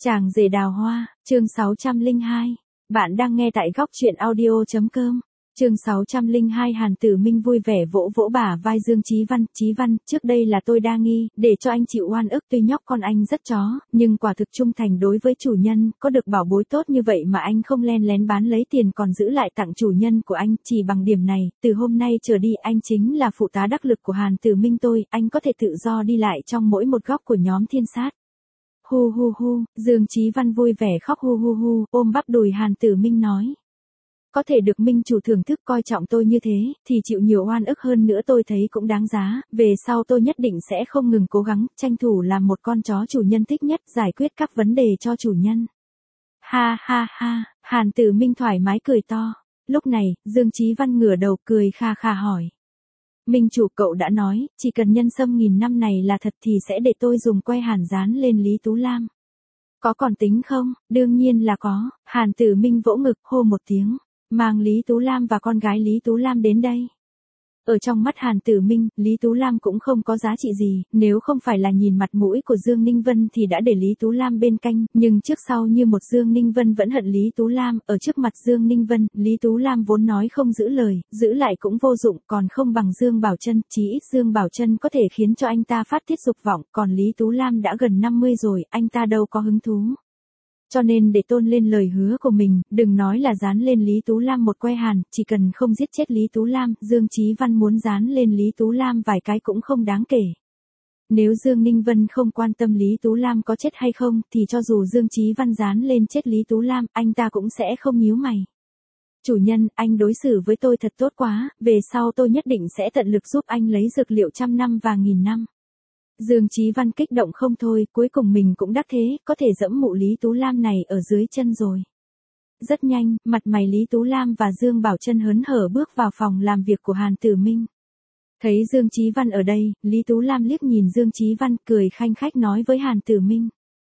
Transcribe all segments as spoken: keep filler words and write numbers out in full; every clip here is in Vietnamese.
Chàng rể đào hoa, chương sáu trăm lẻ hai. Bạn đang nghe tại góc truyện audio.com. Chương sáu trăm lẻ hai. Hàn Tử Minh vui vẻ vỗ vỗ bả vai Dương Chí Văn. Chí Văn, trước đây là tôi đa nghi, để cho anh chịu oan ức, tuy nhóc con anh rất chó, nhưng quả thực trung thành đối với chủ nhân, có được bảo bối tốt như vậy mà anh không len lén bán lấy tiền còn giữ lại tặng chủ nhân của anh. Chỉ bằng điểm này, từ hôm nay trở đi anh chính là phụ tá đắc lực của Hàn Tử Minh tôi, anh có thể tự do đi lại trong mỗi một góc của nhóm thiên sát. Hu hu hu, Dương Chí Văn vui vẻ khóc hu hu hu, ôm bắp đùi Hàn Tử Minh nói. Có thể được Minh chủ thưởng thức coi trọng tôi như thế, thì chịu nhiều oan ức hơn nữa tôi thấy cũng đáng giá, về sau tôi nhất định sẽ không ngừng cố gắng, tranh thủ làm một con chó chủ nhân thích nhất, giải quyết các vấn đề cho chủ nhân. Ha ha ha, Hàn Tử Minh thoải mái cười to. Lúc này, Dương Chí Văn ngửa đầu cười kha kha hỏi. Minh chủ, cậu đã nói, chỉ cần nhân sâm nghìn năm này là thật thì sẽ để tôi dùng que hàn dán lên Lý Tú Lam. Có còn tính không? Đương nhiên là có. Hàn Tử Minh vỗ ngực hô một tiếng, mang Lý Tú Lam và con gái Lý Tú Lam đến đây. Ở trong mắt Hàn Tử Minh, Lý Tú Lam cũng không có giá trị gì, nếu không phải là nhìn mặt mũi của Dương Ninh Vân thì đã để Lý Tú Lam bên canh, nhưng trước sau như một Dương Ninh Vân vẫn hận Lý Tú Lam, ở trước mặt Dương Ninh Vân, Lý Tú Lam vốn nói không giữ lời, giữ lại cũng vô dụng, còn không bằng Dương Bảo Trân, chí ít Dương Bảo Trân có thể khiến cho anh ta phát tiết dục vọng, còn Lý Tú Lam đã gần năm mươi rồi, anh ta đâu có hứng thú. Cho nên để tôn lên lời hứa của mình, đừng nói là dán lên Lý Tú Lam một que hàn, chỉ cần không giết chết Lý Tú Lam, Dương Chí Văn muốn dán lên Lý Tú Lam vài cái cũng không đáng kể. Nếu Dương Ninh Vân không quan tâm Lý Tú Lam có chết hay không, thì cho dù Dương Chí Văn dán lên chết Lý Tú Lam, anh ta cũng sẽ không nhíu mày. Chủ nhân, anh đối xử với tôi thật tốt quá, về sau tôi nhất định sẽ tận lực giúp anh lấy dược liệu trăm năm và nghìn năm. Dương Chí Văn kích động không thôi, cuối cùng mình cũng đắc thế, có thể dẫm mụ Lý Tú Lam này ở dưới chân rồi. Rất nhanh, mặt mày Lý Tú Lam và Dương Bảo Trân hớn hở bước vào phòng làm việc của Hàn Tử Minh. Thấy Dương Chí Văn ở đây, Lý Tú Lam liếc nhìn Dương Chí Văn, cười khanh khách nói với Hàn Tử Minh.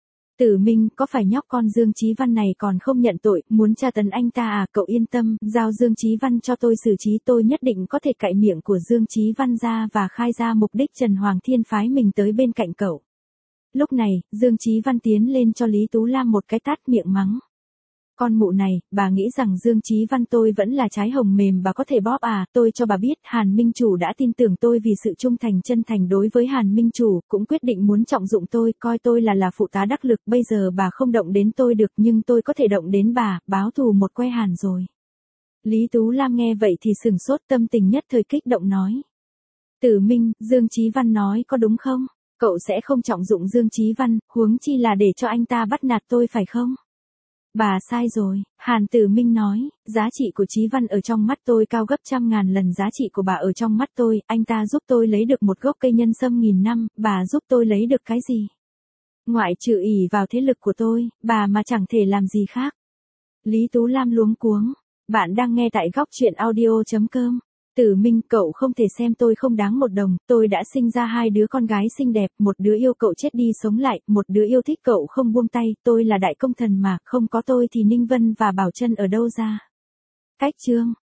Tử Minh, có phải nhóc con Dương Chí Văn này còn không nhận tội, muốn tra tấn anh ta à? Cậu yên tâm, giao Dương Chí Văn cho tôi xử trí, tôi nhất định có thể cạy miệng của Dương Chí Văn ra và khai ra mục đích Trần Hoàng Thiên phái mình tới bên cạnh cậu. Lúc này, Dương Chí Văn tiến lên cho Lý Tú Lam một cái tát, miệng mắng. Con mụ này, bà nghĩ rằng Dương Chí Văn tôi vẫn là trái hồng mềm bà có thể bóp à? Tôi cho bà biết, Hàn Minh Chủ đã tin tưởng tôi vì sự trung thành chân thành đối với Hàn Minh Chủ, cũng quyết định muốn trọng dụng tôi, coi tôi là là phụ tá đắc lực, bây giờ bà không động đến tôi được nhưng tôi có thể động đến bà, báo thù một que hàn rồi. Lý Tú Lam nghe vậy thì sửng sốt, tâm tình nhất thời kích động nói. Tử Minh, Dương Chí Văn nói có đúng không? Cậu sẽ không trọng dụng Dương Chí Văn, huống chi là để cho anh ta bắt nạt tôi phải không? Bà sai rồi, Hàn Tử Minh nói, giá trị của Chí Văn ở trong mắt tôi cao gấp trăm ngàn lần giá trị của bà ở trong mắt tôi, anh ta giúp tôi lấy được một gốc cây nhân sâm nghìn năm, bà giúp tôi lấy được cái gì? Ngoại trừ ỷ vào thế lực của tôi, bà mà chẳng thể làm gì khác. Lý Tú Lam luống cuống, bạn đang nghe tại góc truyện audio.com. Tử Minh, cậu không thể xem tôi không đáng một đồng, tôi đã sinh ra hai đứa con gái xinh đẹp, một đứa yêu cậu chết đi sống lại, một đứa yêu thích cậu không buông tay, tôi là đại công thần mà, không có tôi thì Ninh Vân và Bảo Trân ở đâu ra. Cách chương.